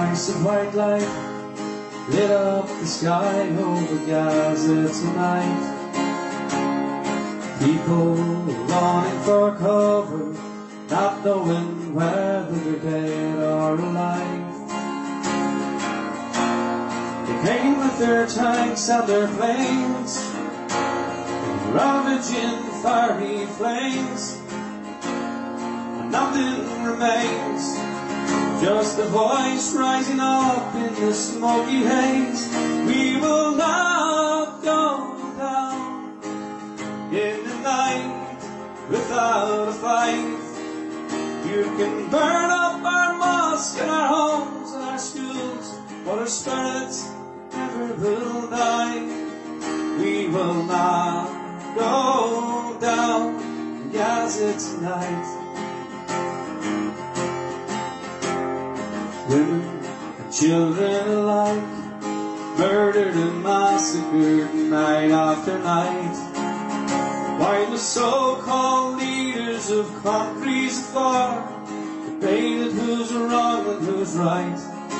slice of white light lit up the sky over Gaza tonight. People running for cover, not knowing whether they're dead or alive. They came with their tanks and their planes, ravaging fiery flames, and nothing remains, just a voice rising up in the smoky haze. We will not go down in the night without a fight. You can burn up our mosques and our homes and our schools, but our spirits never will die. We will not go down in Gaza tonight. Women and children alike, murdered and massacred night after night, while the so-called leaders of countries afar debated who's wrong and who's right.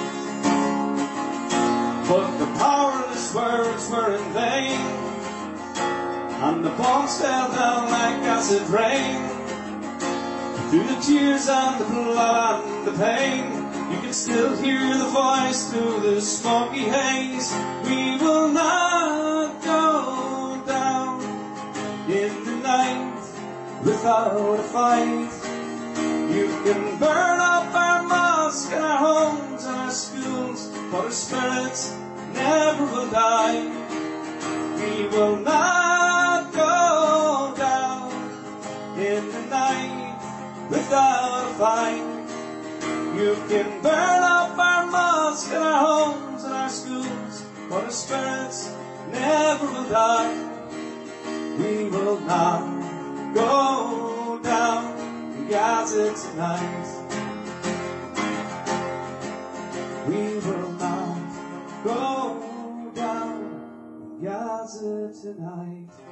But the powerless words were in vain, and the bombs fell down like acid rain. Through the tears and the blood and the pain, you can still hear the voice through the smoky haze. We will not go down in the night without a fight. You can burn up our mosques and our homes and our schools, but our spirits never will die. We will not go down in the night without a fight. You can burn up our mosques and our homes and our schools, but our spirits never will die. We will not go down in Gaza tonight. We will not go down in Gaza tonight.